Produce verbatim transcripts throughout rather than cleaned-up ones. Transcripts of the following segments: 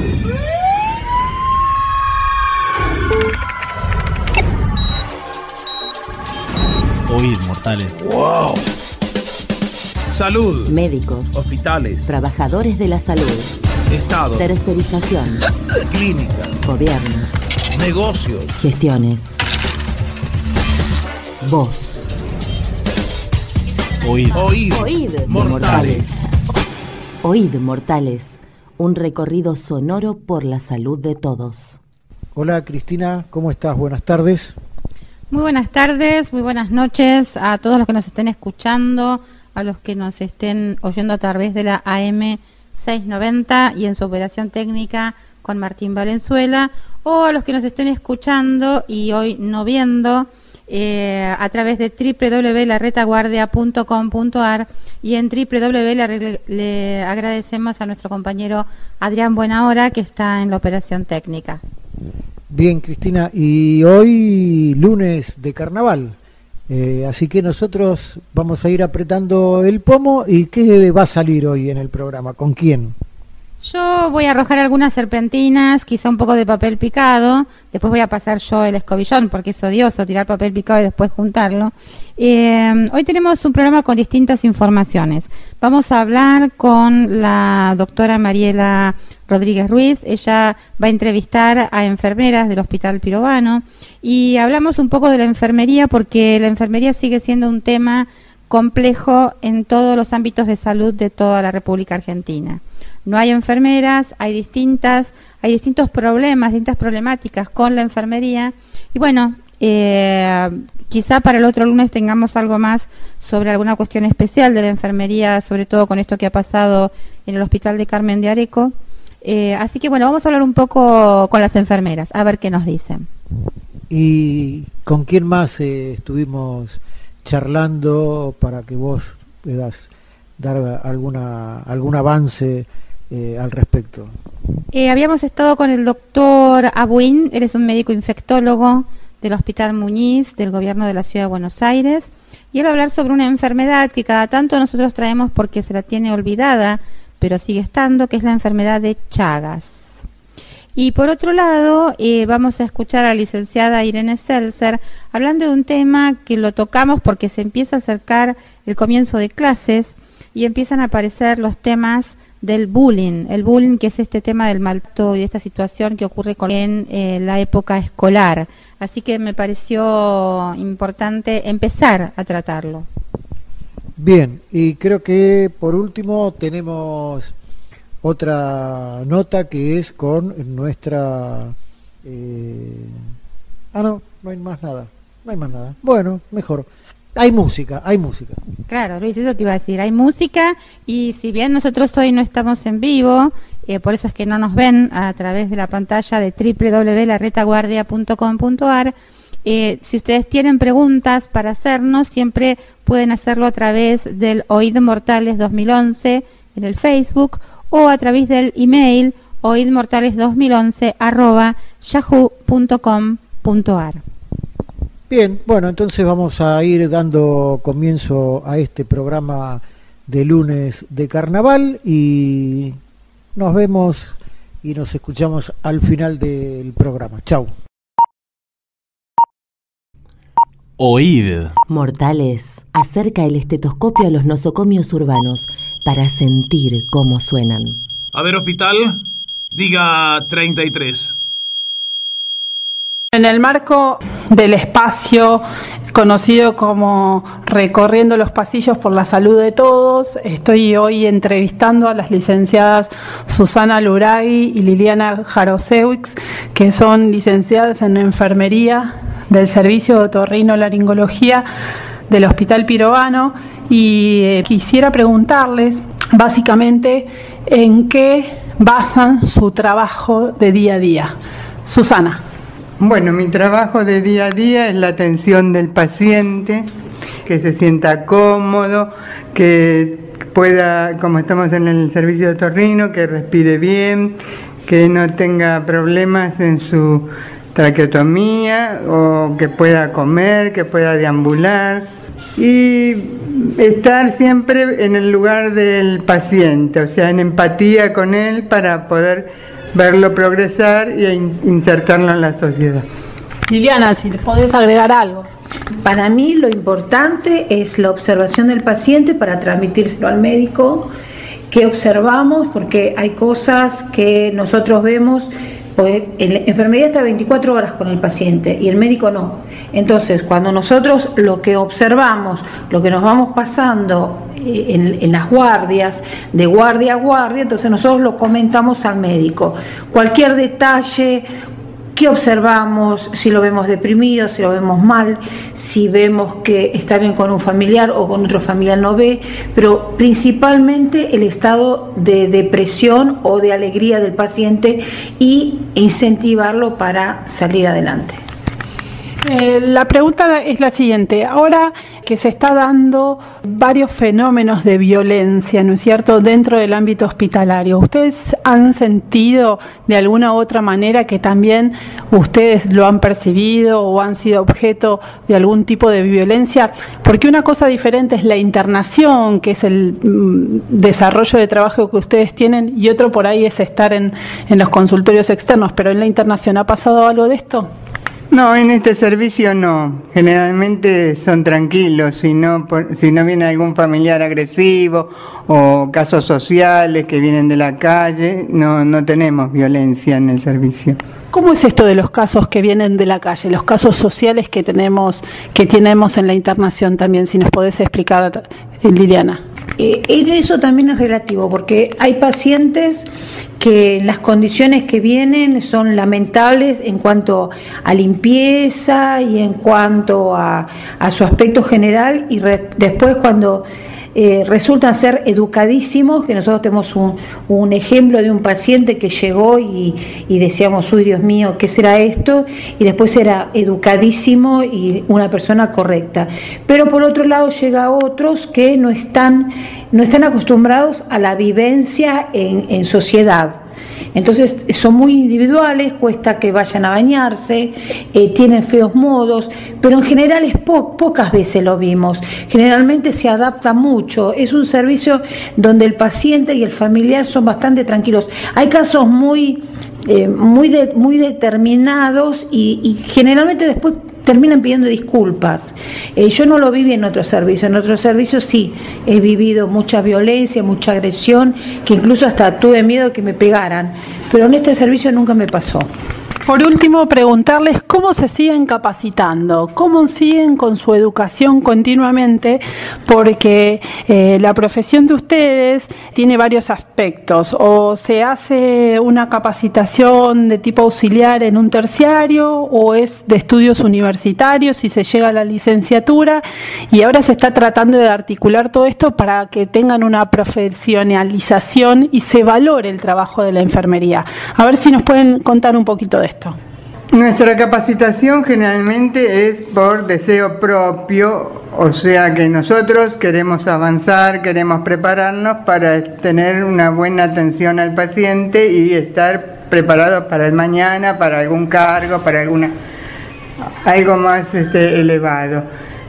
Oíd, mortales. ¡Wow! Salud. Médicos. Hospitales. Trabajadores de la salud. Estado. Tercerización. Clínicas. Gobiernos. Negocios. Gestiones. Voz. Oíd. Oíd. Oíd, mortales. Oíd, mortales. Un recorrido sonoro por la salud de todos. Hola Cristina, ¿cómo estás? Buenas tardes. Muy buenas tardes, muy buenas noches a todos los que nos estén escuchando, a los que nos estén oyendo a través de la A M seiscientos noventa y en su operación técnica con Martín Valenzuela, o a los que nos estén escuchando y hoy no viendo eh, a través de doble u doble u doble u punto la retaguardia punto com punto a r, y en doble u doble u doble u punto le, le agradecemos a nuestro compañero Adrián Buenahora, que está en la operación técnica. Bien, Cristina, y hoy lunes de carnaval, eh, así que nosotros vamos a ir apretando el pomo. ¿Y qué va a salir hoy en el programa? ¿Con quién? Yo voy a arrojar algunas serpentinas, quizá un poco de papel picado, después voy a pasar yo el escobillón, porque es odioso tirar papel picado y después juntarlo. Eh, hoy tenemos un programa con distintas informaciones. Vamos a hablar con la doctora Mariela Rodríguez Ruiz. Ella va a entrevistar a enfermeras del Hospital Pirovano y hablamos un poco de la enfermería, porque la enfermería sigue siendo un tema complejo en todos los ámbitos de salud de toda la República Argentina. No hay enfermeras, hay distintas, hay distintos problemas, distintas problemáticas con la enfermería. Y bueno, eh, quizá para el otro lunes tengamos algo más sobre alguna cuestión especial de la enfermería, sobre todo con esto que ha pasado en el Hospital de Carmen de Areco. Eh, así que bueno, vamos a hablar un poco con las enfermeras, a ver qué nos dicen. ¿Y con quién más eh, estuvimos charlando para que vos puedas dar alguna algún avance eh, al respecto? Eh, habíamos estado con el doctor Abuin, él es un médico infectólogo del Hospital Muñiz, del gobierno de la Ciudad de Buenos Aires, y él va a hablar sobre una enfermedad que cada tanto nosotros traemos porque se la tiene olvidada, pero sigue estando, que es la enfermedad de Chagas. Y por otro lado, eh, vamos a escuchar a la licenciada Irene Seltzer hablando de un tema que lo tocamos porque se empieza a acercar el comienzo de clases y empiezan a aparecer los temas del bullying, el bullying, que es este tema del maltrato y de esta situación que ocurre con, en eh, la época escolar. Así que me pareció importante empezar a tratarlo. Bien, y creo que por último tenemos otra nota que es con nuestra... Eh... Ah, no, no hay más nada, no hay más nada. Bueno, mejor. Hay música, hay música. Claro, Luis, eso te iba a decir, hay música, y si bien nosotros hoy no estamos en vivo, eh, por eso es que no nos ven a través de la pantalla de doble u doble u doble u punto la retaguardia punto com punto a r, eh, si ustedes tienen preguntas para hacernos, siempre pueden hacerlo a través del Oíd Mortales dos mil once en el Facebook, o a través del email oidmortales dos mil once arroba yahoo punto com punto a r. Bien, bueno, entonces vamos a ir dando comienzo a este programa de lunes de carnaval y nos vemos y nos escuchamos al final del programa. Chau. Oíd. Mortales, acerca el estetoscopio a los nosocomios urbanos para sentir cómo suenan. A ver, hospital, diga treinta y tres. En el marco del espacio conocido como Recorriendo los Pasillos por la Salud de Todos, estoy hoy entrevistando a las licenciadas Susana Luragui y Liliana Jarosewicz, que son licenciadas en enfermería del Servicio de Otorrinolaringología del Hospital Pirovano, y eh, quisiera preguntarles básicamente en qué basan su trabajo de día a día. Susana. Bueno, mi trabajo de día a día es la atención del paciente, que se sienta cómodo, que pueda, como estamos en el servicio de otorrino, que respire bien, que no tenga problemas en su traqueotomía, o que pueda comer, que pueda deambular, y estar siempre en el lugar del paciente, o sea, en empatía con él para poder verlo progresar e in- insertarlo en la sociedad. Liliana, si podés agregar algo. Para mí lo importante es la observación del paciente para transmitírselo al médico, que observamos, porque hay cosas que nosotros vemos, porque en la enfermería está veinticuatro horas con el paciente y el médico no. Entonces, cuando nosotros lo que observamos, lo que nos vamos pasando en, en las guardias, de guardia a guardia, entonces nosotros lo comentamos al médico. Cualquier detalle, ¿qué observamos? Si lo vemos deprimido, si lo vemos mal, si vemos que está bien con un familiar o con otro familiar no ve, pero principalmente el estado de depresión o de alegría del paciente y incentivarlo para salir adelante. Eh, la pregunta es la siguiente. Ahora que se está dando varios fenómenos de violencia, ¿no es cierto?, dentro del ámbito hospitalario, ¿ustedes han sentido de alguna u otra manera que también ustedes lo han percibido o han sido objeto de algún tipo de violencia? Porque una cosa diferente es la internación, que es el mm, desarrollo de trabajo que ustedes tienen, y otro por ahí es estar en, en los consultorios externos, pero en la internación, ¿ha pasado algo de esto? No, en este servicio no. Generalmente son tranquilos, si no, por, si no viene algún familiar agresivo o casos sociales que vienen de la calle, no, no tenemos violencia en el servicio. ¿Cómo es esto de los casos que vienen de la calle, los casos sociales que tenemos, que tenemos en la internación también? Si nos podés explicar, Liliana. Eh, eso también es relativo, porque hay pacientes que las condiciones que vienen son lamentables en cuanto a limpieza y en cuanto a, a su aspecto general, y re, después cuando eh, resultan ser educadísimos, que nosotros tenemos un, un ejemplo de un paciente que llegó y, y decíamos, uy, Dios mío, ¿qué será esto? Y después era educadísimo y una persona correcta. Pero por otro lado llega a otros que no están, no están acostumbrados a la vivencia en, en sociedad. Entonces son muy individuales, cuesta que vayan a bañarse, eh, tienen feos modos, pero en general es po- pocas veces lo vimos. Generalmente se adapta mucho, es un servicio donde el paciente y el familiar son bastante tranquilos. Hay casos muy, eh, muy, de, muy determinados y, y generalmente después terminan pidiendo disculpas. Eh, yo no lo viví en otro servicio, en otro servicio sí, he vivido mucha violencia, mucha agresión, que incluso hasta tuve miedo de que me pegaran, pero en este servicio nunca me pasó. Por último, preguntarles cómo se siguen capacitando, cómo siguen con su educación continuamente, porque eh, la profesión de ustedes tiene varios aspectos. O se hace una capacitación de tipo auxiliar en un terciario, o es de estudios universitarios y se llega a la licenciatura, y ahora se está tratando de articular todo esto para que tengan una profesionalización y se valore el trabajo de la enfermería. A ver si nos pueden contar un poquito de esto. Nuestra capacitación generalmente es por deseo propio, o sea que nosotros queremos avanzar, queremos prepararnos para tener una buena atención al paciente y estar preparados para el mañana, para algún cargo, para alguna algo más este, elevado.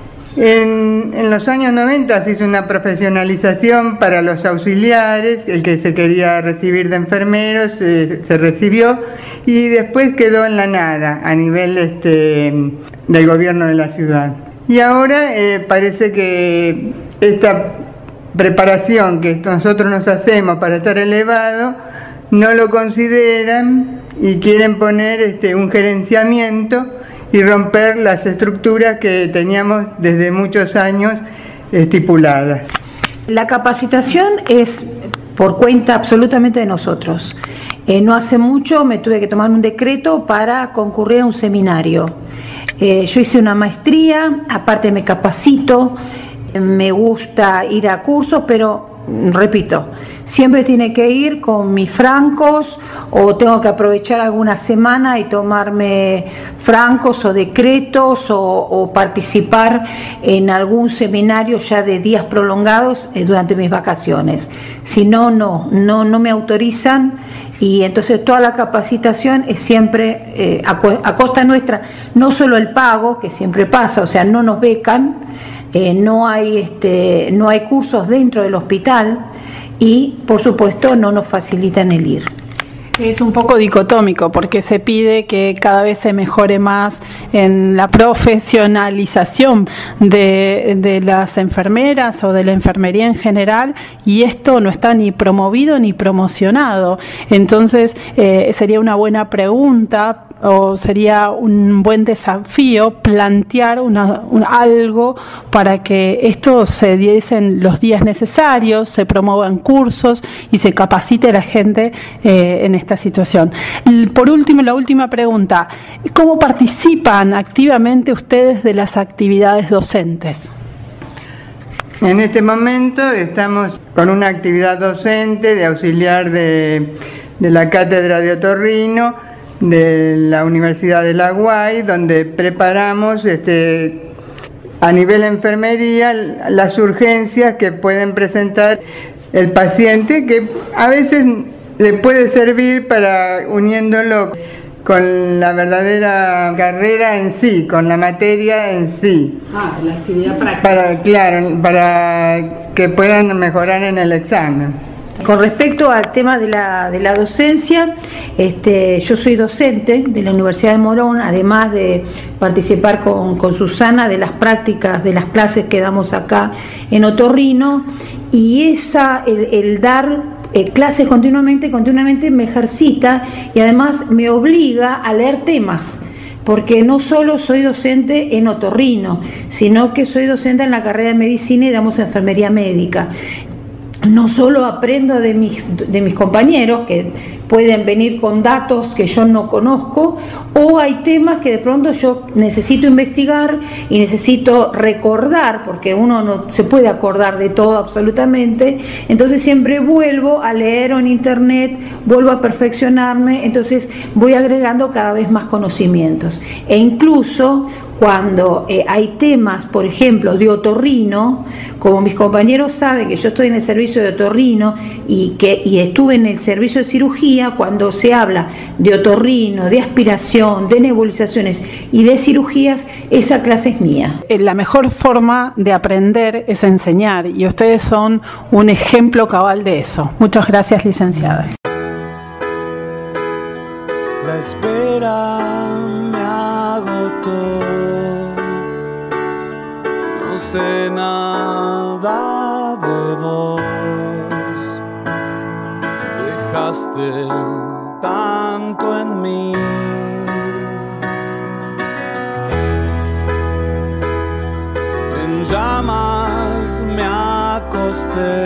En, en los años noventa se hizo una profesionalización para los auxiliares, el que se quería recibir de enfermeros eh, se recibió y después quedó en la nada a nivel este, del gobierno de la ciudad. Y ahora eh, parece que esta preparación que nosotros nos hacemos para estar elevado no lo consideran y quieren poner este, un gerenciamiento y romper las estructuras que teníamos desde muchos años estipuladas. La capacitación es por cuenta absolutamente de nosotros. Eh, no hace mucho me tuve que tomar un decreto para concurrir a un seminario. Eh, yo hice una maestría, aparte me capacito, me gusta ir a cursos, pero repito, siempre tiene que ir con mis francos o tengo que aprovechar alguna semana y tomarme francos o decretos o, o participar en algún seminario ya de días prolongados eh, durante mis vacaciones. Si no, no, no, no me autorizan y entonces toda la capacitación es siempre eh, a, a costa nuestra, no solo el pago, que siempre pasa, o sea, no nos becan. Eh, no hay este, no hay cursos dentro del hospital y por supuesto no nos facilitan el ir. Es un poco dicotómico porque se pide que cada vez se mejore más en la profesionalización de, de las enfermeras o de la enfermería en general, y esto no está ni promovido ni promocionado. Entonces eh, sería una buena pregunta o sería un buen desafío plantear una, un, algo para que esto se diesen los días necesarios, se promuevan cursos y se capacite a la gente eh, en esta situación. Por último, la última pregunta: ¿cómo participan activamente ustedes de las actividades docentes? En este momento estamos con una actividad docente de auxiliar de, de la Cátedra de Otorrino de la Universidad de La Guay, donde preparamos este, a nivel enfermería las urgencias que pueden presentar el paciente, que a veces le puede servir para uniéndolo con la verdadera carrera en sí, con la materia en sí. Ah, la actividad práctica. Para, claro, para que puedan mejorar en el examen. Con respecto al tema de la, de la docencia, este, yo soy docente de la Universidad de Morón, además de participar con, con Susana de las prácticas, de las clases que damos acá en Otorrino, y esa, el, el dar eh, clases continuamente, continuamente me ejercita y además me obliga a leer temas. Porque no solo soy docente en Otorrino, sino que soy docente en la carrera de medicina y damos enfermería médica. No solo aprendo de mis, de mis compañeros que pueden venir con datos que yo no conozco, o hay temas que de pronto yo necesito investigar y necesito recordar, porque uno no se puede acordar de todo absolutamente, entonces siempre vuelvo a leer en internet, vuelvo a perfeccionarme, entonces voy agregando cada vez más conocimientos. E incluso cuando eh, hay temas, por ejemplo, de otorrino, como mis compañeros saben que yo estoy en el servicio de otorrino y que y estuve en el servicio de cirugía, cuando se habla de otorrino, de aspiración, de nebulizaciones y de cirugías, esa clase es mía. La mejor forma de aprender es enseñar, y ustedes son un ejemplo cabal de eso. Muchas gracias, licenciadas. La espera me agotó, no sé nada de vos, dejaste tanto en mí. En llamas me acosté,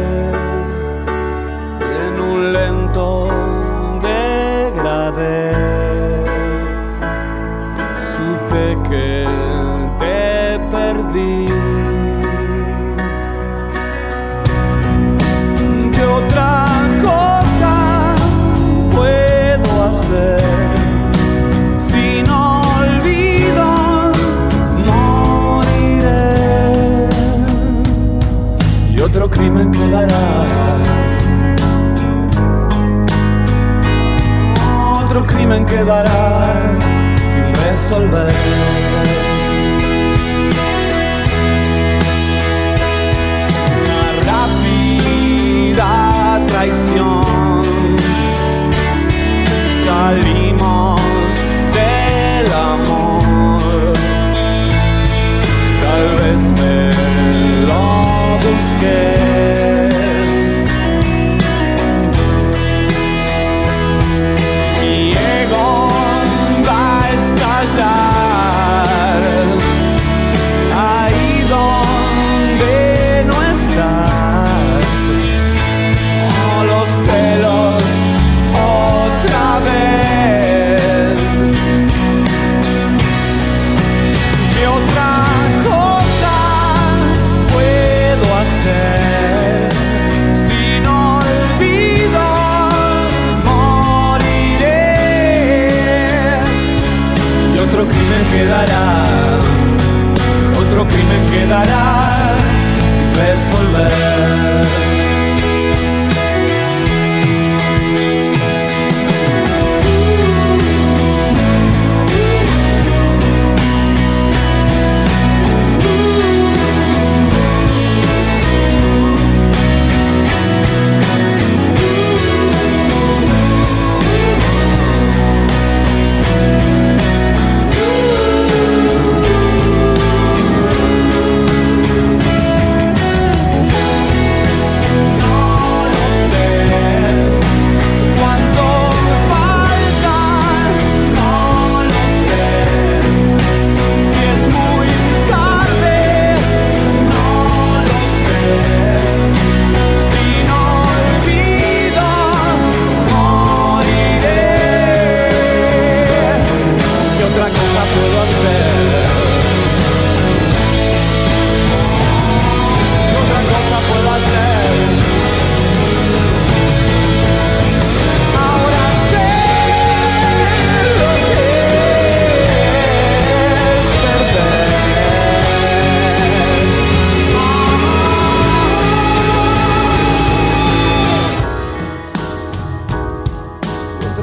en un lento degradé, supe que te perdí. ¿Qué otra cosa puedo hacer si no olvido? Moriré y otro crimen quedará. Otro crimen quedará sin resolver. Una rápida traición. Salimos del amor. Tal vez me lo busqué. Ahí donde no estás, oh, los celos otra vez.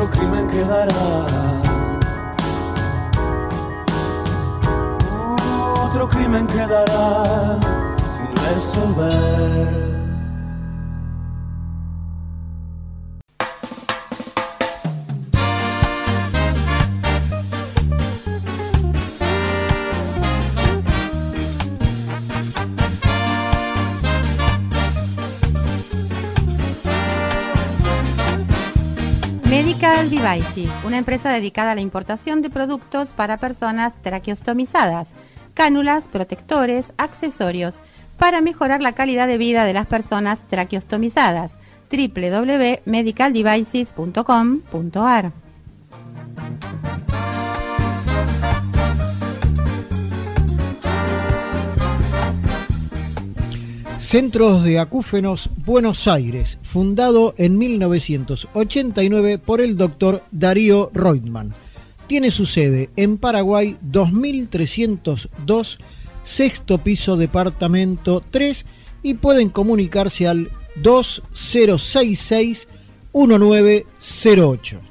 otro crimen quedará. Otro crimen quedará sin resolver. Medical Devices, una empresa dedicada a la importación de productos para personas traqueostomizadas, cánulas, protectores, accesorios, para mejorar la calidad de vida de las personas traqueostomizadas. doble u doble u doble u punto medical devices punto com punto a r. Centros de Acúfenos Buenos Aires, fundado en mil novecientos ochenta y nueve por el doctor Darío Reutemann. Tiene su sede en Paraguay dos mil trescientos dos, sexto piso, departamento tres, y pueden comunicarse al dos cero seis seis, uno nueve cero ocho.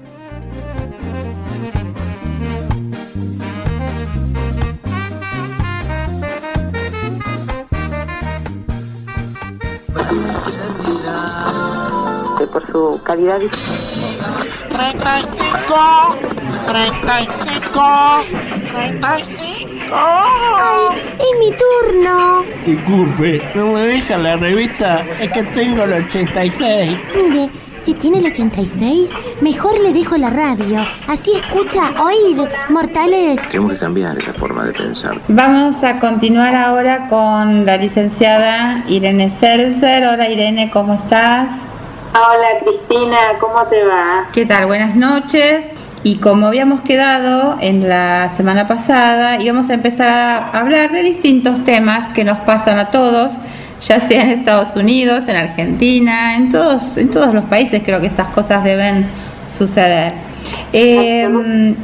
Por su calidad. treinta y cinco, treinta y cinco, treinta y cinco. ¡Ay, es mi turno! Disculpe, ¿no me deja la revista? Es que tengo el ochenta y seis. Mire, si tiene el ochenta y seis, mejor le dejo la radio. Así escucha, oíd, mortales. Tenemos que cambiar esa forma de pensar. Vamos a continuar ahora con la licenciada Irene Seltzer. Hola Irene, ¿cómo estás? Hola Cristina, ¿cómo te va? ¿Qué tal? Buenas noches. Y como habíamos quedado en la semana pasada, íbamos a empezar a hablar de distintos temas que nos pasan a todos, ya sea en Estados Unidos, en Argentina, en todos, en todos los países creo que estas cosas deben suceder. Eh,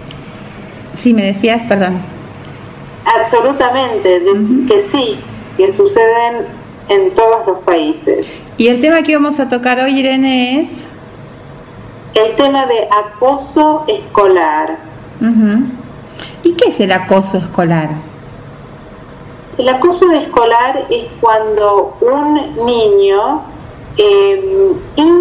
sí, me decías, perdón. Absolutamente, de, uh-huh. que sí, que suceden en todos los países. Y el tema que vamos a tocar hoy, Irene, es el tema de acoso escolar. Uh-huh. ¿Y qué es el acoso escolar? El acoso escolar es cuando un niño eh,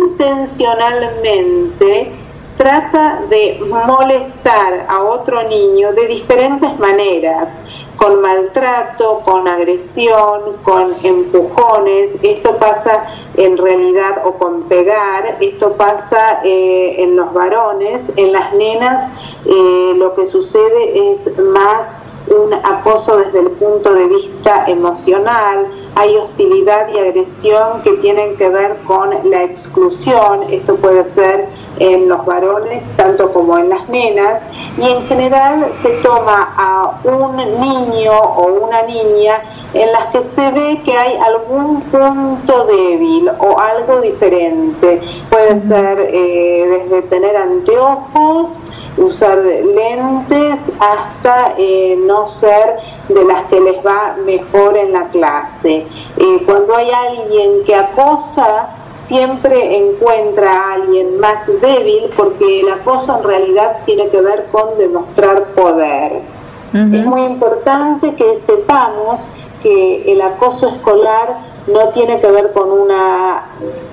intencionalmente trata de molestar a otro niño de diferentes maneras, con maltrato, con agresión, con empujones. Esto pasa en realidad, o con pegar, esto pasa eh, en los varones. En las nenas eh, lo que sucede es más un acoso desde el punto de vista emocional. Hay hostilidad y agresión que tienen que ver con la exclusión. Esto puede ser en los varones tanto como en las nenas, y en general se toma a un niño o una niña en las que se ve que hay algún punto débil o algo diferente. Puede ser eh, desde tener anteojos, usar lentes, hasta eh, no ser de las que les va mejor en la clase. Eh, cuando hay alguien que acosa, siempre encuentra a alguien más débil, porque el acoso en realidad tiene que ver con demostrar poder. Uh-huh. Es muy importante que sepamos que el acoso escolar no tiene que ver con una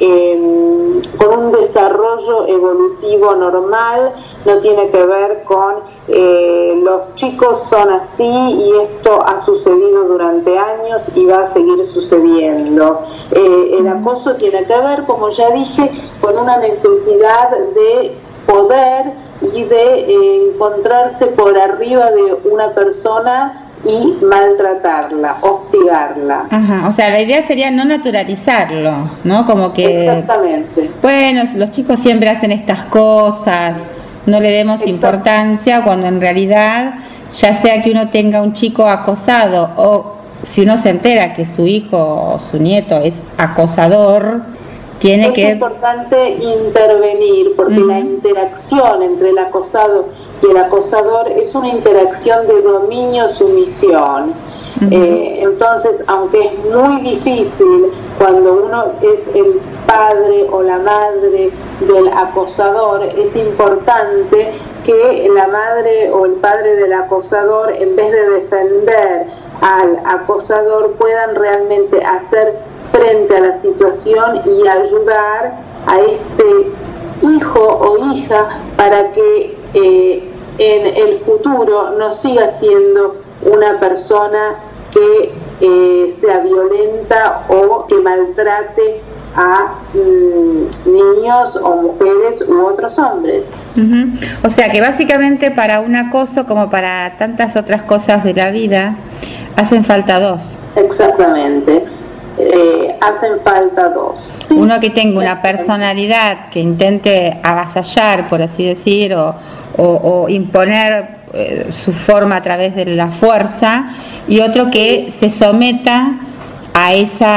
eh, con un desarrollo evolutivo normal, no tiene que ver con eh, los chicos son así y esto ha sucedido durante años y va a seguir sucediendo. Eh, el acoso tiene que ver, como ya dije, con una necesidad de poder y de eh, encontrarse por arriba de una persona y maltratarla, hostigarla. Ajá, o sea, la idea sería no naturalizarlo, ¿no? Como que... Exactamente. Bueno, los chicos siempre hacen estas cosas, no le demos Exacto. importancia, cuando en realidad, ya sea que uno tenga un chico acosado o si uno se entera que su hijo o su nieto es acosador, tiene es que... Es importante intervenir, porque uh-huh. la interacción entre el acosado y el acosador es una interacción de dominio-sumisión. Uh-huh. Eh, entonces, aunque es muy difícil cuando uno es el padre o la madre del acosador, es importante que la madre o el padre del acosador, en vez de defender al acosador, puedan realmente hacer frente a la situación y ayudar a este hijo o hija para que eh, en el futuro no siga siendo una persona que eh, sea violenta o que maltrate a mm, niños o mujeres u otros hombres. Uh-huh. O sea que básicamente para un acoso, como para tantas otras cosas de la vida, hacen falta dos. Exactamente. Eh, hacen falta dos. Sí. Uno que tenga una personalidad que intente avasallar, por así decir, o, o, o imponer eh, su forma a través de la fuerza, y otro que se someta a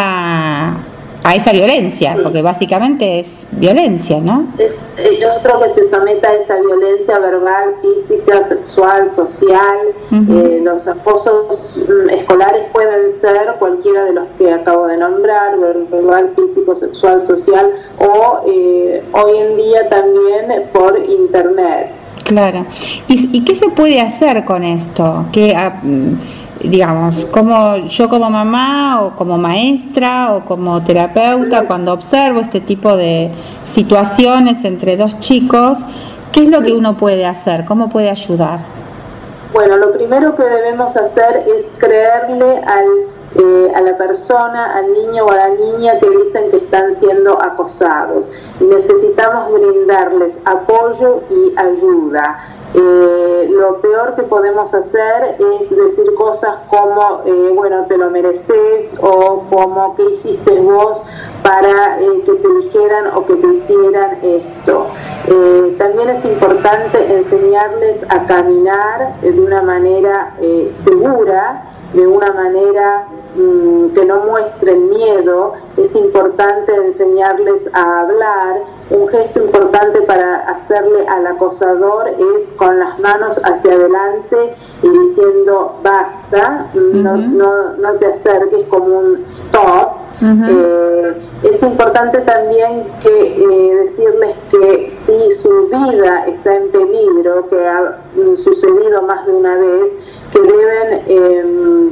esa a esa violencia, sí. Porque básicamente es violencia, ¿no? Es, eh, otro que se someta a esa violencia verbal, física, sexual, social. Uh-huh. Eh, los acosos mm, escolares pueden ser cualquiera de los que acabo de nombrar, verbal, físico, sexual, social, o eh, hoy en día también por internet. Claro. ¿Y, y qué se puede hacer con esto? ¿Qué, uh, digamos, como yo como mamá o como maestra o como terapeuta, cuando observo este tipo de situaciones entre dos chicos, ¿qué es lo que uno puede hacer? ¿Cómo puede ayudar? Bueno, lo primero que debemos hacer es creerle al, eh, a la persona, al niño o a la niña que dicen que están siendo acosados. Y necesitamos brindarles apoyo y ayuda. Eh, lo peor que podemos hacer es decir cosas como eh, bueno, te lo mereces, o como ¿qué hiciste vos para eh, que te dijeran o que te hicieran esto? Eh, también es importante enseñarles a caminar de una manera eh, segura, de una manera mmm, que no muestren miedo. Es importante enseñarles a hablar. Un gesto importante para hacerle al acosador es con las manos hacia adelante y diciendo basta, uh-huh. no, no, no te acerques, como un stop. Uh-huh. Eh, es importante también que eh, decirles que si su vida está en peligro, que ha mm, sucedido más de una vez, que deben eh,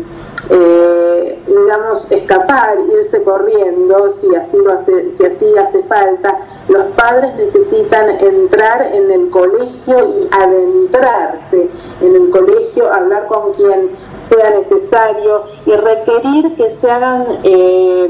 eh, digamos escapar, irse corriendo si así lo hace, si así hace falta. Los padres necesitan entrar en el colegio y adentrarse en el colegio, hablar con quien sea necesario y requerir que se hagan eh,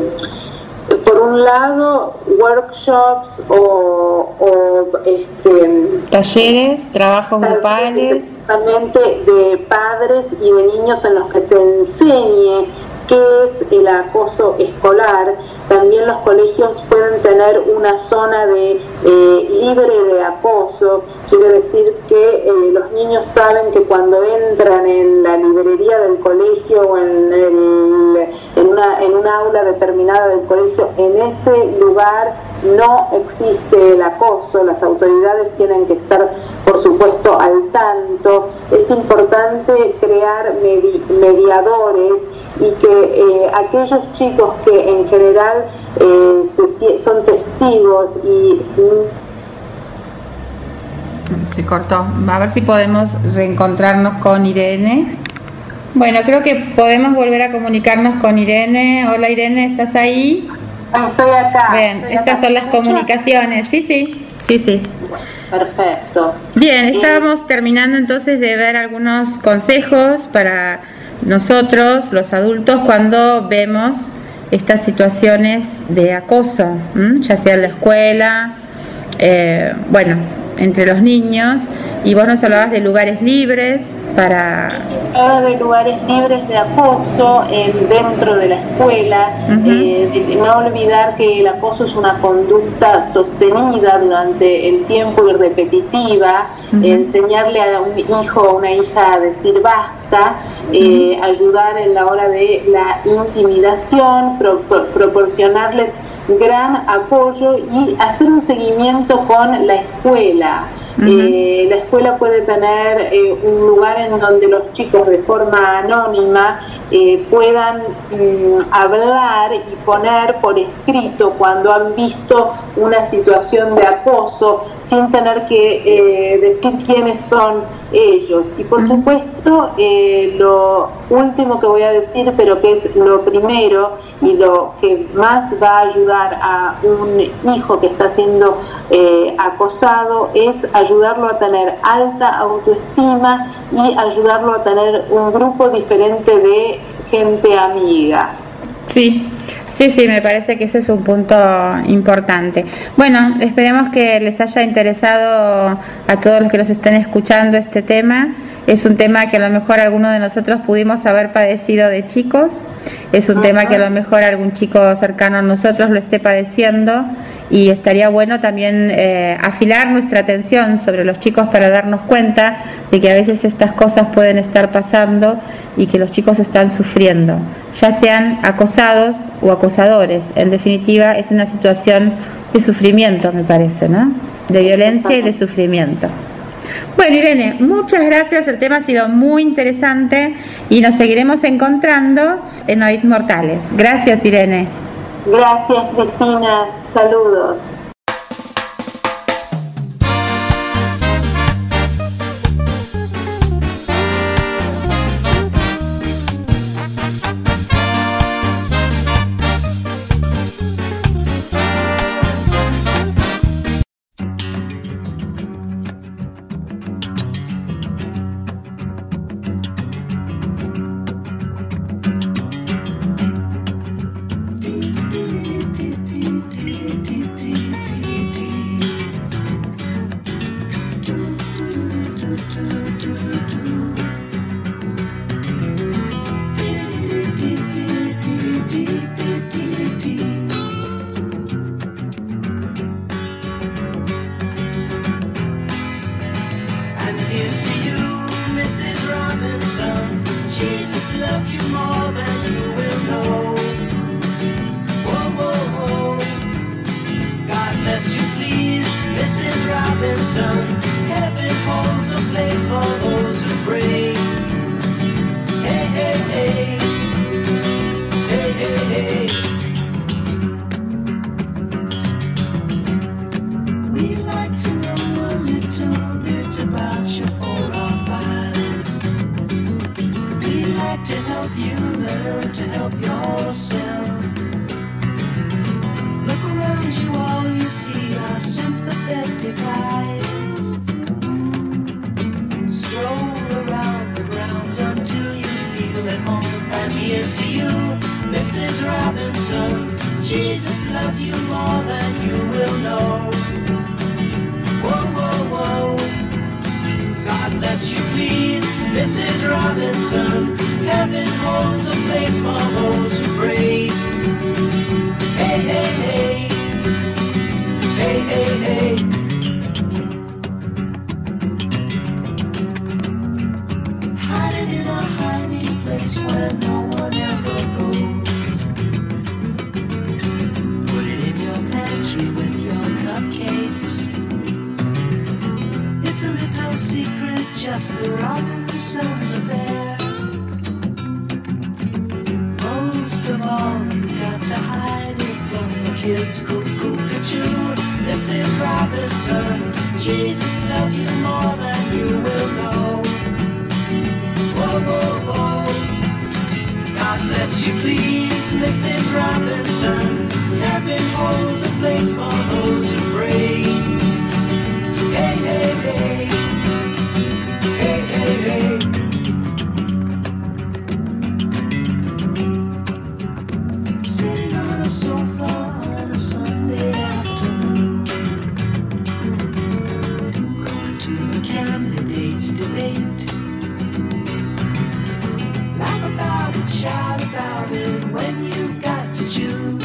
por un lado workshops o, o este, talleres, trabajos grupales, exactamente, de padres y de niños en los que se enseñe qué es el acoso escolar. También los colegios pueden tener una zona de eh, libre de acoso. Quiere decir que eh, los niños saben que cuando entran en la librería del colegio o en, el, en, una, en una aula determinada del colegio, en ese lugar no existe el acoso. Las autoridades tienen que estar, por supuesto, al tanto. Es importante crear medi- mediadores y que eh, aquellos chicos que en general eh, se, son testigos y... Se cortó. A ver si podemos reencontrarnos con Irene. Bueno, creo que podemos volver a comunicarnos con Irene. Hola Irene, ¿estás ahí? Estoy acá. Bien, estoy estas acá. son las comunicaciones. Sí, sí, sí, sí. Perfecto. Bien, estábamos eh, terminando entonces de ver algunos consejos para nosotros, los adultos, cuando vemos estas situaciones de acoso, ¿m? ya sea en la escuela, eh, bueno, entre los niños. Y vos nos hablabas de lugares libres para... de lugares libres de acoso eh, dentro de la escuela. Uh-huh. eh, de, no olvidar que el acoso es una conducta sostenida durante el tiempo y repetitiva. Uh-huh. eh, enseñarle a un hijo o una hija a decir basta, eh, uh-huh. ayudar en la hora de la intimidación, pro, pro, proporcionarles gran apoyo y hacer un seguimiento con la escuela. Uh-huh. Eh, la escuela puede tener eh, un lugar en donde los chicos de forma anónima eh, puedan mm, hablar y poner por escrito cuando han visto una situación de acoso sin tener que eh, decir quiénes son ellos. Y por uh-huh. supuesto, eh, lo último que voy a decir, pero que es lo primero y lo que más va a ayudar a un hijo que está siendo eh, acosado, es ayudarlo a tener alta autoestima y ayudarlo a tener un grupo diferente de gente amiga. Sí. Sí, sí, me parece que ese es un punto importante. Bueno, esperemos que les haya interesado a todos los que nos estén escuchando este tema. Es un tema que a lo mejor algunos de nosotros pudimos haber padecido de chicos. Es un uh-huh. tema que a lo mejor algún chico cercano a nosotros lo esté padeciendo, y estaría bueno también eh, afilar nuestra atención sobre los chicos para darnos cuenta de que a veces estas cosas pueden estar pasando y que los chicos están sufriendo, ya sean acosados o acosadores. En definitiva, es una situación de sufrimiento, me parece, ¿no? De violencia y de sufrimiento. Bueno, Irene, muchas gracias, el tema ha sido muy interesante y nos seguiremos encontrando en Oíd Mortales. Gracias, Irene. Gracias, Cristina. Saludos.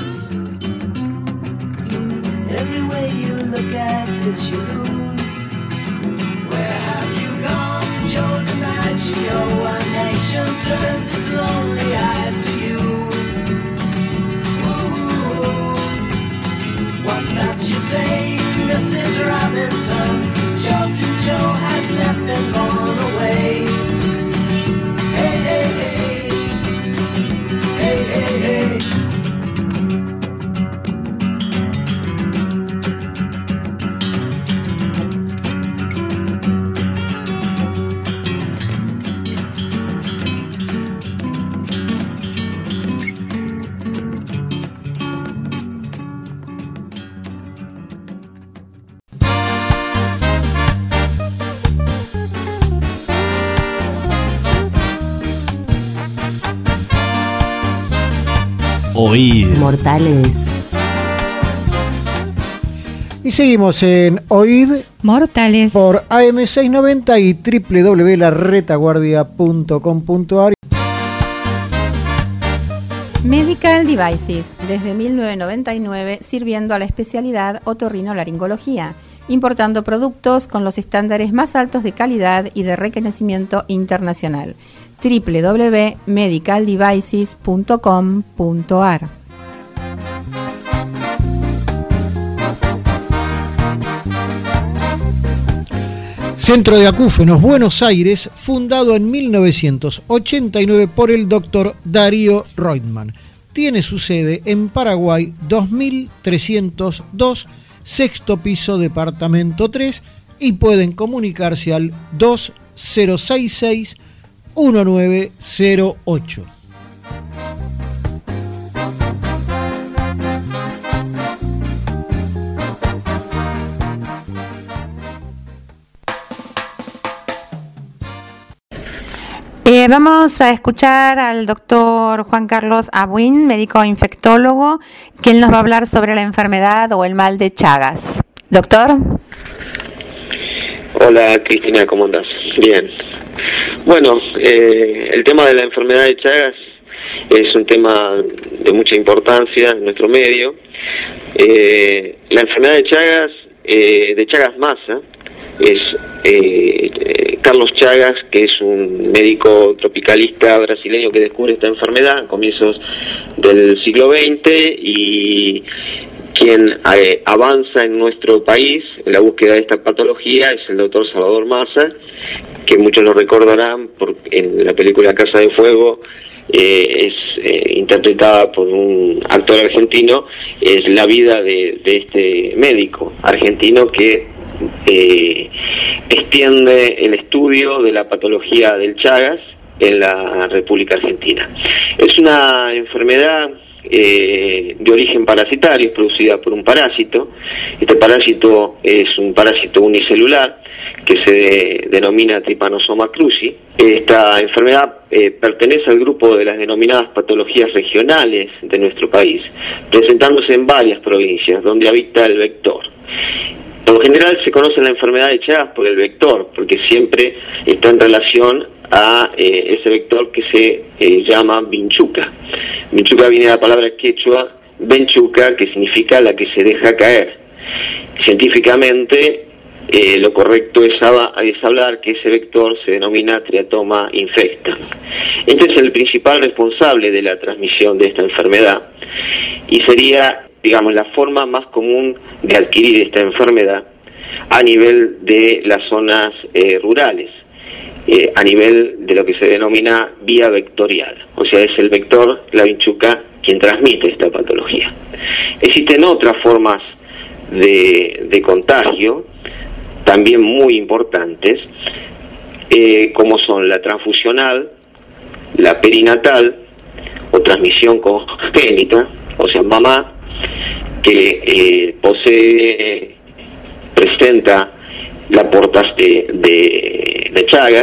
Every way you look at it, you lose. Oíd. Mortales. Y seguimos en Oíd Mortales por A M seiscientos noventa y doble u doble u doble u punto la retaguardia punto com punto a r. Medical Devices, desde mil novecientos noventa y nueve sirviendo a la especialidad otorrinolaringología, importando productos con los estándares más altos de calidad y de reconocimiento internacional. doble u doble u doble u punto medical devices punto com punto a r. Centro de Acúfenos Buenos Aires, fundado en mil novecientos ochenta y nueve por el doctor Darío Reutemann. Tiene su sede en Paraguay dos mil trescientos dos, sexto piso, departamento tres, y pueden comunicarse al dos cero seis seis, uno nueve cero ocho. Eh, vamos a escuchar al doctor Juan Carlos Abuin, médico infectólogo, quien nos va a hablar sobre la enfermedad o el mal de Chagas. Doctor. Hola Cristina, ¿cómo andás? Bien. Bueno, eh, el tema de la enfermedad de Chagas es un tema de mucha importancia en nuestro medio. Eh, la enfermedad de Chagas, eh, de Chagas-Massa, es eh, eh, Carlos Chagas, que es un médico tropicalista brasileño que descubre esta enfermedad a comienzos del siglo veinte y quien eh, avanza en nuestro país en la búsqueda de esta patología es el doctor Salvador Massa, que muchos lo recordarán porque en la película Casa de Fuego eh, es eh, interpretada por un actor argentino. Es la vida de, de este médico argentino que Eh, extiende el estudio de la patología del Chagas en la República Argentina. Es una enfermedad eh, de origen parasitario, es producida por un parásito. Este parásito es un parásito unicelular que se de, denomina Trypanosoma cruzi. Esta enfermedad eh, pertenece al grupo de las denominadas patologías regionales de nuestro país, presentándose en varias provincias donde habita el vector. Por lo general se conoce la enfermedad de Chagas por el vector, porque siempre está en relación a eh, ese vector que se eh, llama vinchuca. Vinchuca viene de la palabra quechua benchuca, que significa la que se deja caer. Científicamente, eh, lo correcto es, es hablar que ese vector se denomina Triatoma infecta. Este es el principal responsable de la transmisión de esta enfermedad y sería, digamos, la forma más común de adquirir esta enfermedad a nivel de las zonas eh, rurales, eh, a nivel de lo que se denomina vía vectorial, o sea, es el vector, la vinchuca, quien transmite esta patología. Existen otras formas de, de contagio, también muy importantes, eh, como son la transfusional, la perinatal, o transmisión congénita, o sea, mamá, que eh, posee, presenta la portas de, de, de Chagas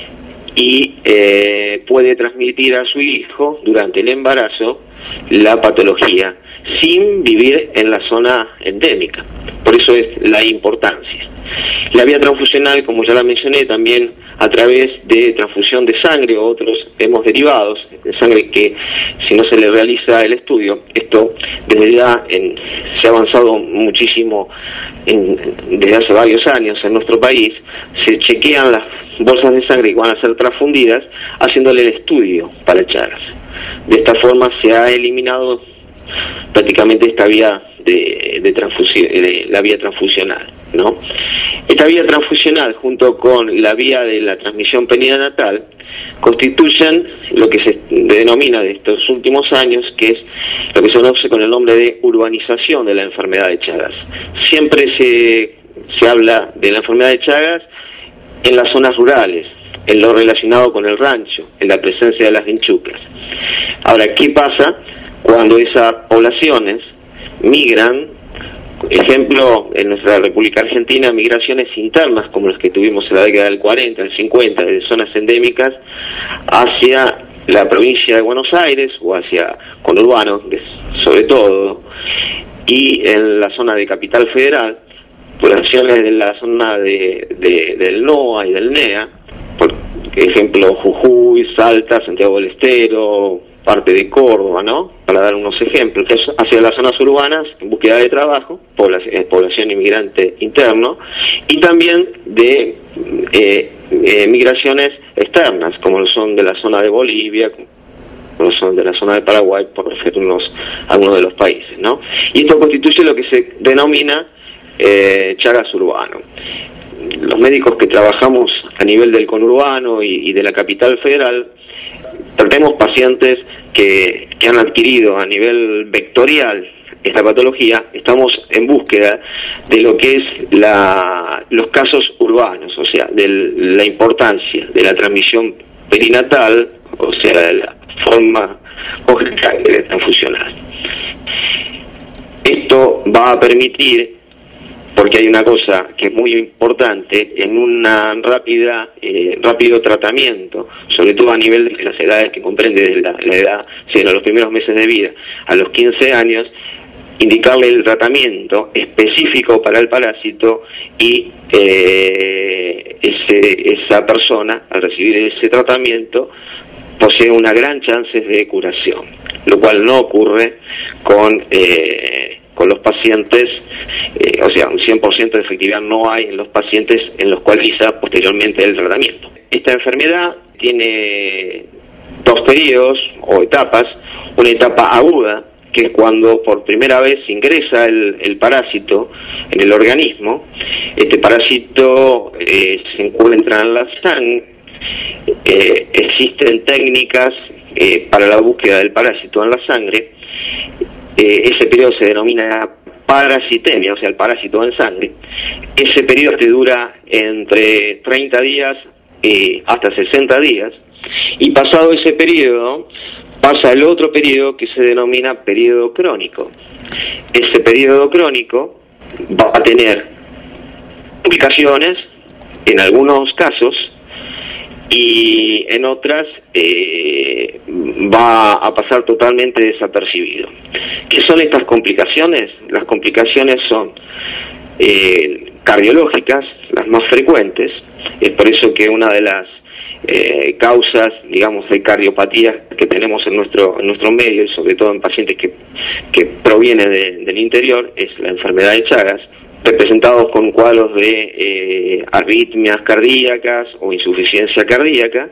y eh, puede transmitir a su hijo durante el embarazo la patología sin vivir en la zona endémica. Por eso es la importancia. La vía transfusional, como ya la mencioné, también a través de transfusión de sangre o otros hemoderivados de sangre que, si no se le realiza el estudio, esto desde ya en, se ha avanzado muchísimo en, desde hace varios años en nuestro país. Se chequean las bolsas de sangre que van a ser transfundidas haciéndole el estudio para Chagas. De esta forma se ha eliminado prácticamente esta vía de, de, transfusión, de la vía transfusional, ¿no? Esta vía transfusional, junto con la vía de la transmisión perinatal, constituyen lo que se denomina de estos últimos años, que es lo que se conoce con el nombre de urbanización de la enfermedad de Chagas. Siempre se, se habla de la enfermedad de Chagas en las zonas rurales, en lo relacionado con el rancho, en la presencia de las vinchucas. Ahora, ¿qué pasa cuando esas poblaciones migran? Ejemplo, en nuestra República Argentina, migraciones internas como las que tuvimos en la década del cuarenta, del cincuenta, de zonas endémicas hacia la provincia de Buenos Aires o hacia conurbano, sobre todo, y en la zona de Capital Federal, poblaciones de la zona de, de, del NOA y del NEA, por ejemplo Jujuy, Salta, Santiago del Estero, parte de Córdoba, ¿no? Para dar unos ejemplos, hacia las zonas urbanas en búsqueda de trabajo, población, población inmigrante interno, y también de eh, eh, migraciones externas, como lo son de la zona de Bolivia, como lo son de la zona de Paraguay, por referirnos a algunos de los países, ¿no? Y esto constituye lo que se denomina eh, Chagas urbano. Los médicos que trabajamos a nivel del conurbano y, y de la capital federal, tratemos pacientes que, que han adquirido a nivel vectorial esta patología. Estamos en búsqueda de lo que es la, los casos urbanos, o sea, de la importancia de la transmisión perinatal, o sea, de la forma congenital de la transfusional. Esto va a permitir, porque hay una cosa que es muy importante, en una rápida eh, rápido tratamiento, sobre todo a nivel de las edades que comprende desde la, la edad, o sea, los primeros meses de vida, a los quince años, indicarle el tratamiento específico para el parásito y eh, ese, esa persona, al recibir ese tratamiento, posee una gran chance de curación, lo cual no ocurre con... Eh, con los pacientes, eh, o sea, un cien por ciento de efectividad no hay en los pacientes en los cuales quizá posteriormente el tratamiento. Esta enfermedad tiene dos periodos o etapas, una etapa aguda, que es cuando por primera vez ingresa el, el parásito en el organismo. Este parásito eh, se encuentra en la sangre, eh, existen técnicas eh, para la búsqueda del parásito en la sangre. Eh, ese periodo se denomina parasitemia, o sea, el parásito en sangre. Ese periodo te dura entre treinta días eh, hasta sesenta días, y pasado ese periodo pasa el otro periodo que se denomina periodo crónico. Ese periodo crónico va a tener complicaciones en algunos casos, y en otras eh, va a pasar totalmente desapercibido. ¿Qué son estas complicaciones? Las complicaciones son eh, cardiológicas, las más frecuentes. Es por eso que una de las eh, causas, digamos, de cardiopatía que tenemos en nuestro en nuestro medio, y sobre todo en pacientes que, que provienen de, del interior, es la enfermedad de Chagas, representados con cuadros de eh, arritmias cardíacas o insuficiencia cardíaca,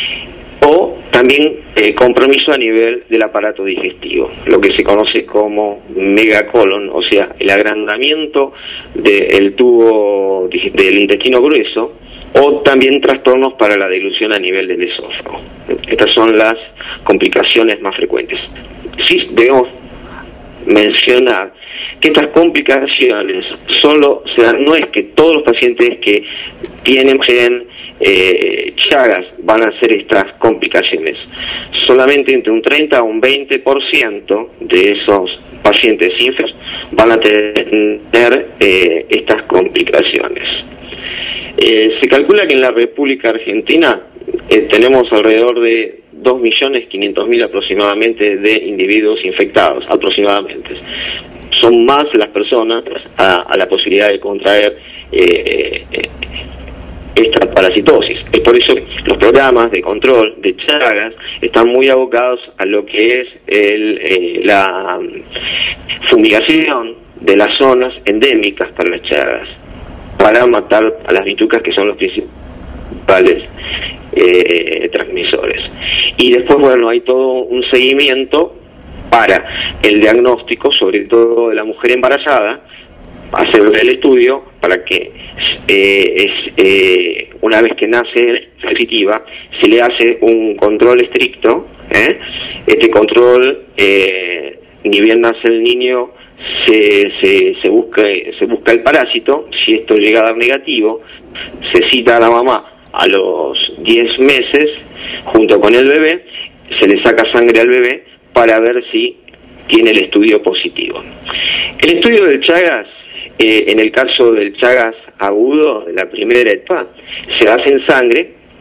o también eh, compromiso a nivel del aparato digestivo, lo que se conoce como megacolon, o sea, el agrandamiento del tubo del intestino grueso, o también trastornos para la dilución a nivel del esófago. Estas son las complicaciones más frecuentes. Sí, debemos mencionar que estas complicaciones solo se dan, no es que todos los pacientes que tienen eh, Chagas van a hacer estas complicaciones, solamente entre un treinta a un veinte por ciento de esos pacientes ínferos van a tener eh, estas complicaciones. Eh, se calcula que en la República Argentina eh, tenemos alrededor de dos millones quinientos mil aproximadamente de individuos infectados, aproximadamente. Son más las personas a, a la posibilidad de contraer eh, eh, esta parasitosis. Es por eso que los programas de control de Chagas están muy abocados a lo que es el, eh, la fumigación de las zonas endémicas para las Chagas, para matar a las bitucas, que son los principales eh, transmisores. Y después, bueno, hay todo un seguimiento para el diagnóstico, sobre todo de la mujer embarazada, hacer el estudio para que eh, es, eh, una vez que nace sensitiva, se le hace un control estricto. ¿eh? Este control, eh, ni bien nace el niño, se, se, se, busca, se busca el parásito. Si esto llega a dar negativo, se cita a la mamá a los diez meses junto con el bebé, se le saca sangre al bebé para ver si tiene el estudio positivo. El estudio del Chagas, eh, en el caso del Chagas agudo, de la primera etapa, se hace en sangre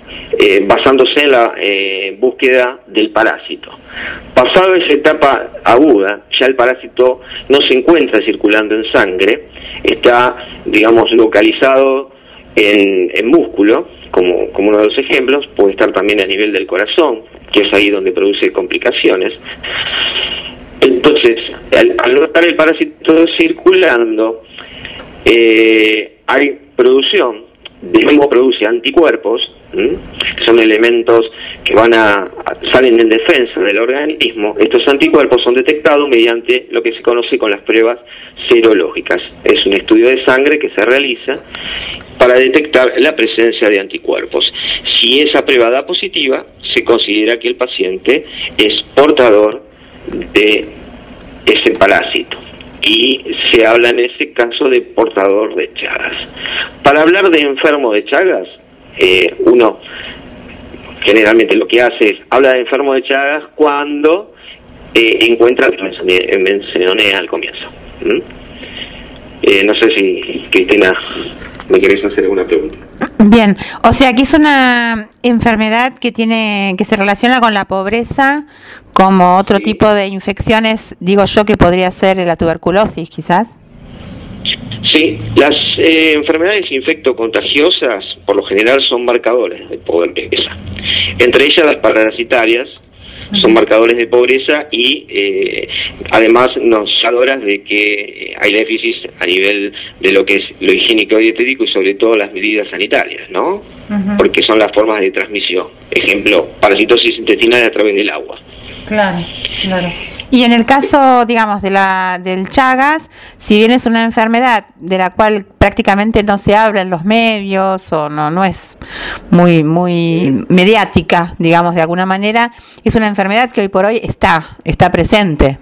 eh, basándose en la eh, búsqueda del parásito. Pasado esa etapa aguda, ya el parásito no se encuentra circulando en sangre, está, digamos, localizado en, en músculo, como, como uno de los ejemplos, puede estar también a nivel del corazón, que es ahí donde produce complicaciones. Entonces, al, al no estar el parásito circulando, eh, hay producción, de mismo produce anticuerpos, ¿m? que son elementos que van a, a salen en defensa del organismo. Estos anticuerpos son detectados mediante lo que se conoce con las pruebas serológicas. Es un estudio de sangre que se realiza para detectar la presencia de anticuerpos. Si esa prueba da positiva, se considera que el paciente es portador de ese parásito y se habla en ese caso de portador de Chagas. Para hablar de enfermo de Chagas, eh, uno generalmente lo que hace es habla de enfermo de Chagas cuando eh, encuentra lo que mencioné, mencioné al comienzo. ¿Mm? Eh, no sé si, Cristina, me querés hacer alguna pregunta. Bien, o sea que es una enfermedad que tiene, que se relaciona con la pobreza, como otro sí. tipo de infecciones, digo yo, que podría ser la tuberculosis, quizás. Sí, las eh, enfermedades infectocontagiosas, por lo general, son marcadores de pobreza. Entre ellas las parasitarias, son marcadores de pobreza y eh, además nos habla de que hay déficits a nivel de lo que es lo higiénico y dietético y sobre todo las medidas sanitarias, ¿no? Uh-huh. Porque son las formas de transmisión. Ejemplo, parasitosis intestinal a través del agua. Claro, claro. Y en el caso, digamos, de la del Chagas, si bien es una enfermedad de la cual prácticamente no se habla en los medios o no no es muy muy mediática, digamos, de alguna manera, es una enfermedad que hoy por hoy está está presente.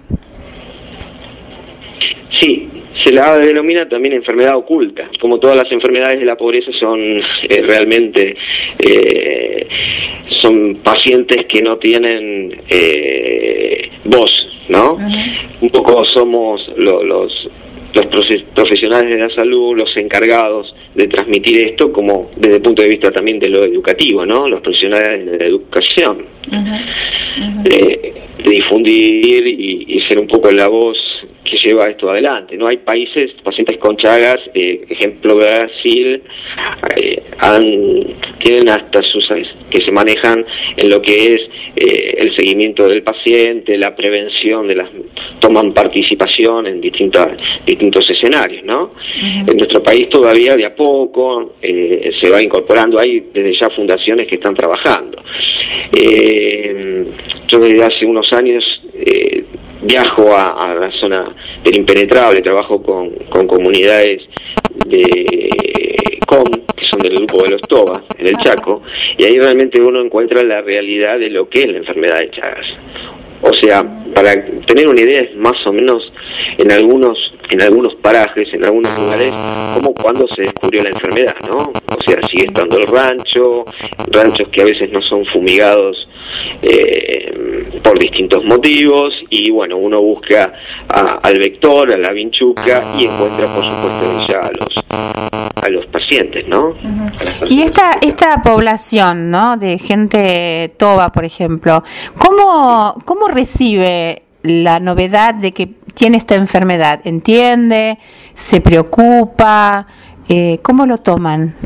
Sí, se la denomina también enfermedad oculta. Como todas las enfermedades de la pobreza son eh, realmente eh, son pacientes que no tienen eh, voz, ¿no? Uh-huh. Un poco somos lo, los los profesionales de la salud los encargados de transmitir esto, como desde el punto de vista también de lo educativo, ¿no? Los profesionales de la educación, uh-huh. Uh-huh. De, de difundir y, y ser un poco la voz que lleva esto adelante, ¿no? Hay países, pacientes con Chagas, eh, ejemplo Brasil, eh, han, tienen hasta sus que se manejan en lo que es eh, el seguimiento del paciente, la prevención de las, toman participación en distintas distintos escenarios, ¿no? Uh-huh. En nuestro país todavía de a poco eh, se va incorporando, hay desde ya fundaciones que están trabajando. Eh, yo desde hace unos años eh, viajo a, a la zona del impenetrable, trabajo con, con comunidades de C O M, que son del grupo de los Tobas, en el Chaco, y ahí realmente uno encuentra la realidad de lo que es la enfermedad de Chagas. O sea, para tener una idea, es más o menos en algunos en algunos parajes, en algunos lugares, como cuando se descubrió la enfermedad, ¿no? O sea, sigue estando el rancho, ranchos que a veces no son fumigados eh, por distintos motivos, y bueno, uno busca a, al vector, a la vinchuca, y encuentra, por supuesto, ya a los, a los pacientes, ¿no? Uh-huh. Y esta esta población, ¿no?, de gente toba, por ejemplo, ¿cómo, cómo recibe la novedad de que tiene esta enfermedad? ¿Entiende? ¿Se preocupa? Eh, ¿Cómo lo toman?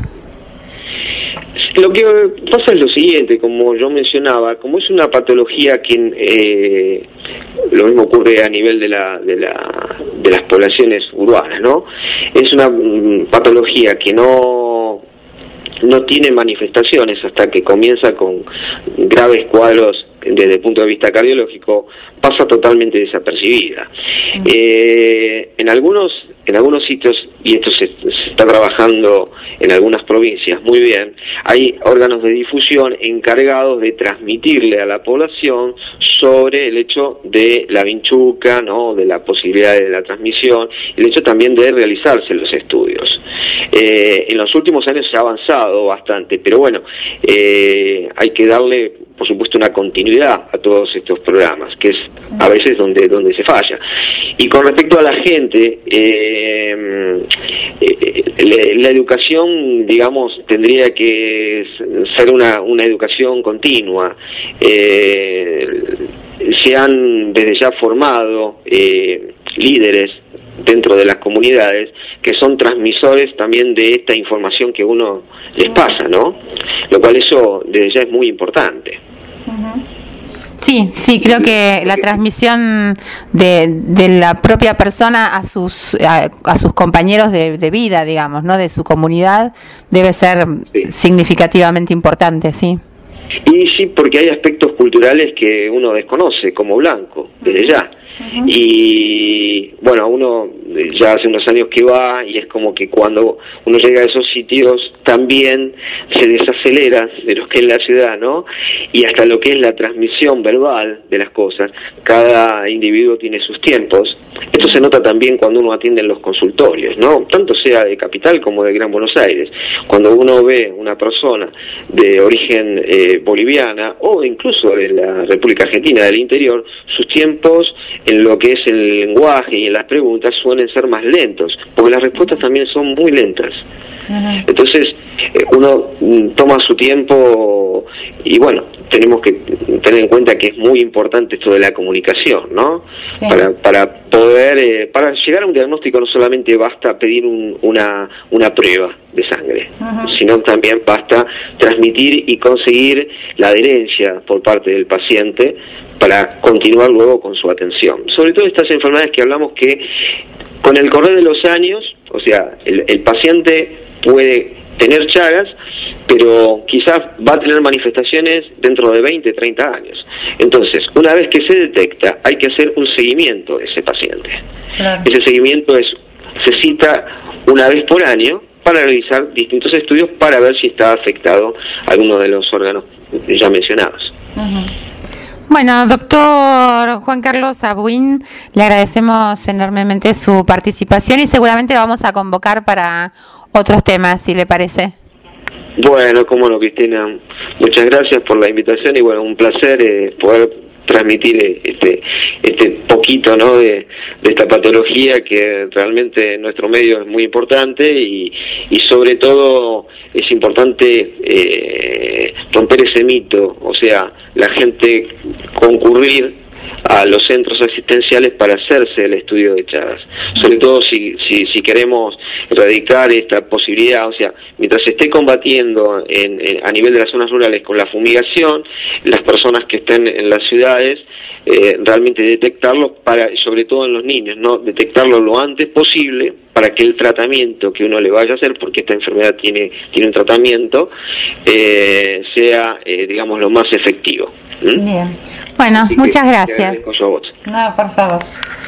Lo que pasa es lo siguiente, como yo mencionaba, como es una patología que eh, lo mismo ocurre a nivel de la, de la de las poblaciones urbanas, ¿no? Es una um, patología que no no tiene manifestaciones hasta que comienza con graves cuadros desde el punto de vista cardiológico, pasa totalmente desapercibida. Uh-huh. Eh, en algunos en algunos sitios, y esto se, se está trabajando en algunas provincias muy bien, hay órganos de difusión encargados de transmitirle a la población sobre el hecho de la vinchuca, ¿no?, de la posibilidad de la transmisión, el hecho también de realizarse los estudios. Eh, en los últimos años se ha avanzado bastante, pero bueno, eh, hay que darle, por supuesto, una continuidad a todos estos programas, que es a veces donde donde se falla. Y con respecto a la gente, eh, eh, la, la educación, digamos, tendría que ser una, una educación continua. Eh, se han desde ya formado eh, líderes dentro de las comunidades que son transmisores también de esta información que uno les pasa, ¿no? Lo cual eso desde ya es muy importante. Uh-huh. Sí, sí, creo que la transmisión de, de la propia persona a sus a, a sus compañeros de, de vida, digamos, ¿no? De su comunidad, debe ser sí. significativamente importante, sí. Y sí, porque hay aspectos culturales que uno desconoce, como blanco, desde ya. Uh-huh. Y bueno, uno ya hace unos años que va y es como que cuando uno llega a esos sitios también se desacelera de lo que es la ciudad, ¿no? Y hasta lo que es la transmisión verbal de las cosas, cada individuo tiene sus tiempos. Esto se nota también cuando uno atiende en los consultorios, ¿no? Tanto sea de Capital como de Gran Buenos Aires. Cuando uno ve una persona de origen eh, boliviana o incluso de la República Argentina, del interior, sus tiempos en lo que es el lenguaje y en las preguntas suelen ser más lentos, porque las respuestas también son muy lentas. Uh-huh. Entonces, eh, uno toma su tiempo y bueno, tenemos que tener en cuenta que es muy importante esto de la comunicación, ¿no? Sí. Para, para poder, eh, para llegar a un diagnóstico no solamente basta pedir un, una, una prueba de sangre, uh-huh. sino también basta transmitir y conseguir la adherencia por parte del paciente para continuar luego con su atención. Sobre todo estas enfermedades que hablamos que con el correr de los años, o sea, el, el paciente puede tener Chagas, pero quizás va a tener manifestaciones dentro de veinte, treinta años. Entonces, una vez que se detecta, hay que hacer un seguimiento de ese paciente. Claro. Ese seguimiento es, se cita una vez por año para realizar distintos estudios para ver si está afectado alguno de los órganos ya mencionados. Uh-huh. Bueno, doctor Juan Carlos Abuin, le agradecemos enormemente su participación y seguramente lo vamos a convocar para otros temas, si le parece. Bueno, cómo no, Cristina. Muchas gracias por la invitación y bueno, un placer eh, poder transmitir eh, este este poquito, ¿no? de, de esta patología que realmente en nuestro medio es muy importante y, y sobre todo es importante eh, romper ese mito, o sea, la gente concurrir a los centros asistenciales para hacerse el estudio de Chagas, sobre todo si, si, si queremos erradicar esta posibilidad, o sea, mientras se esté combatiendo en, en, a nivel de las zonas rurales con la fumigación, las personas que estén en las ciudades, eh, realmente detectarlo, para, sobre todo en los niños, no detectarlo lo antes posible para que el tratamiento que uno le vaya a hacer, porque esta enfermedad tiene, tiene un tratamiento, eh, sea, eh, digamos, lo más efectivo. ¿Mm? Bien. Bueno, así muchas que, gracias. No, por favor.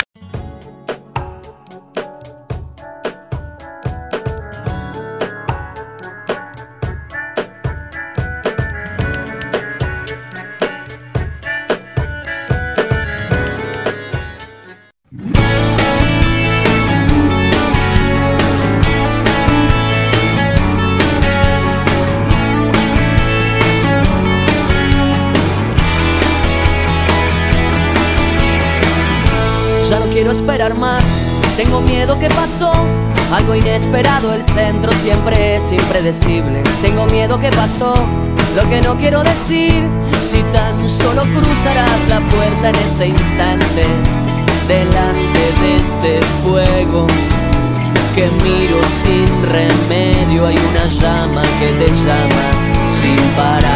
Quiero esperar más, tengo miedo que pasó algo inesperado, el centro siempre es impredecible. Tengo miedo que pasó lo que no quiero decir, si tan solo cruzarás la puerta en este instante, delante de este fuego que miro sin remedio, hay una llama que te llama sin parar.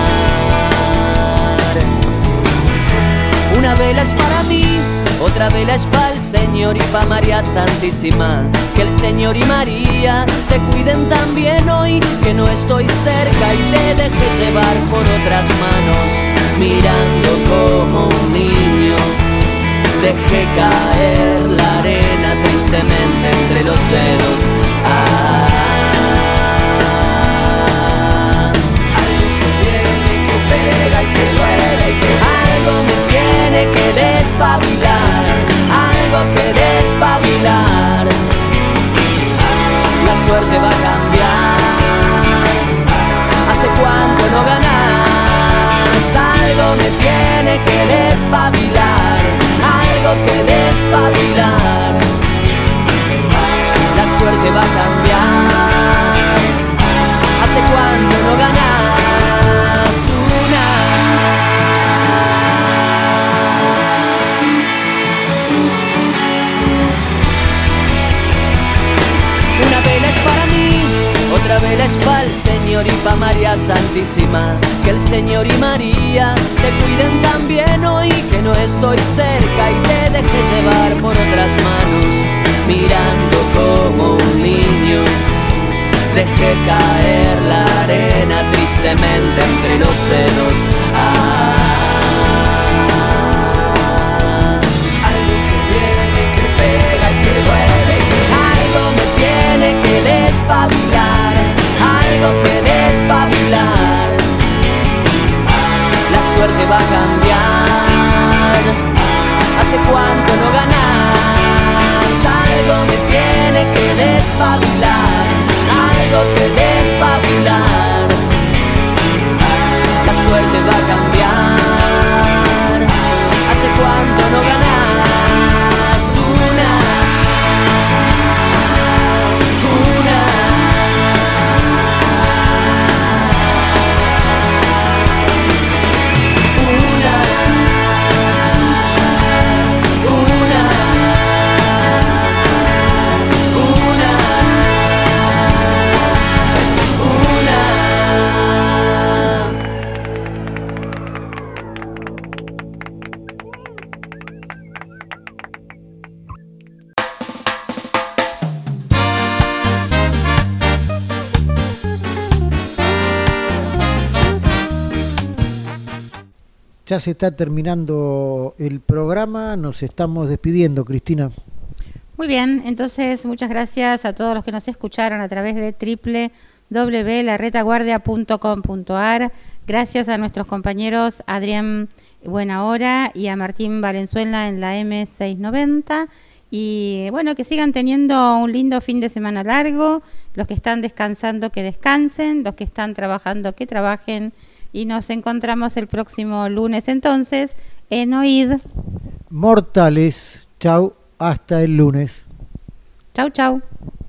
Una vela es para mí, otra vela es para el Señor y para María Santísima. Que el Señor y María te cuiden también hoy, que no estoy cerca y te deje llevar por otras manos. Mirando como un niño, dejé caer la arena tristemente entre los dedos. Ah, algo que viene, que pega y que duele y que algo me tiene que despabilar, algo que despabilar. La suerte va a cambiar. ¿Hace cuánto no ganás? Algo me tiene que despabilar. Señor y pa' María Santísima, que el Señor y María te cuiden también hoy que no estoy cerca y te dejes llevar por otras manos, mirando como un niño. Dejé caer la arena tristemente entre los dedos. Ah, algo que viene, que pega y que duele, algo me tiene que despabilar, algo que despabilar. La suerte va a cambiar. ¿Hace cuánto no ganás? Algo me tiene que despabilar, algo que despabilar. La suerte va a cambiar. ¿Hace cuánto no ganás? Una, una. Una, una, Ya se está terminando el programa, nos estamos despidiendo, Cristina. Muy bien, entonces muchas gracias a todos los que nos escucharon a través de doble u doble u doble u punto la retaguardia punto com punto a r. Gracias a nuestros compañeros Adrián Buenahora y a Martín Valenzuela en la eme seiscientos noventa. Y bueno, que sigan teniendo un lindo fin de semana largo. Los que están descansando, que descansen. Los que están trabajando, que trabajen. Y nos encontramos el próximo lunes entonces en Oíd. Mortales, chau, hasta el lunes. Chau, chau.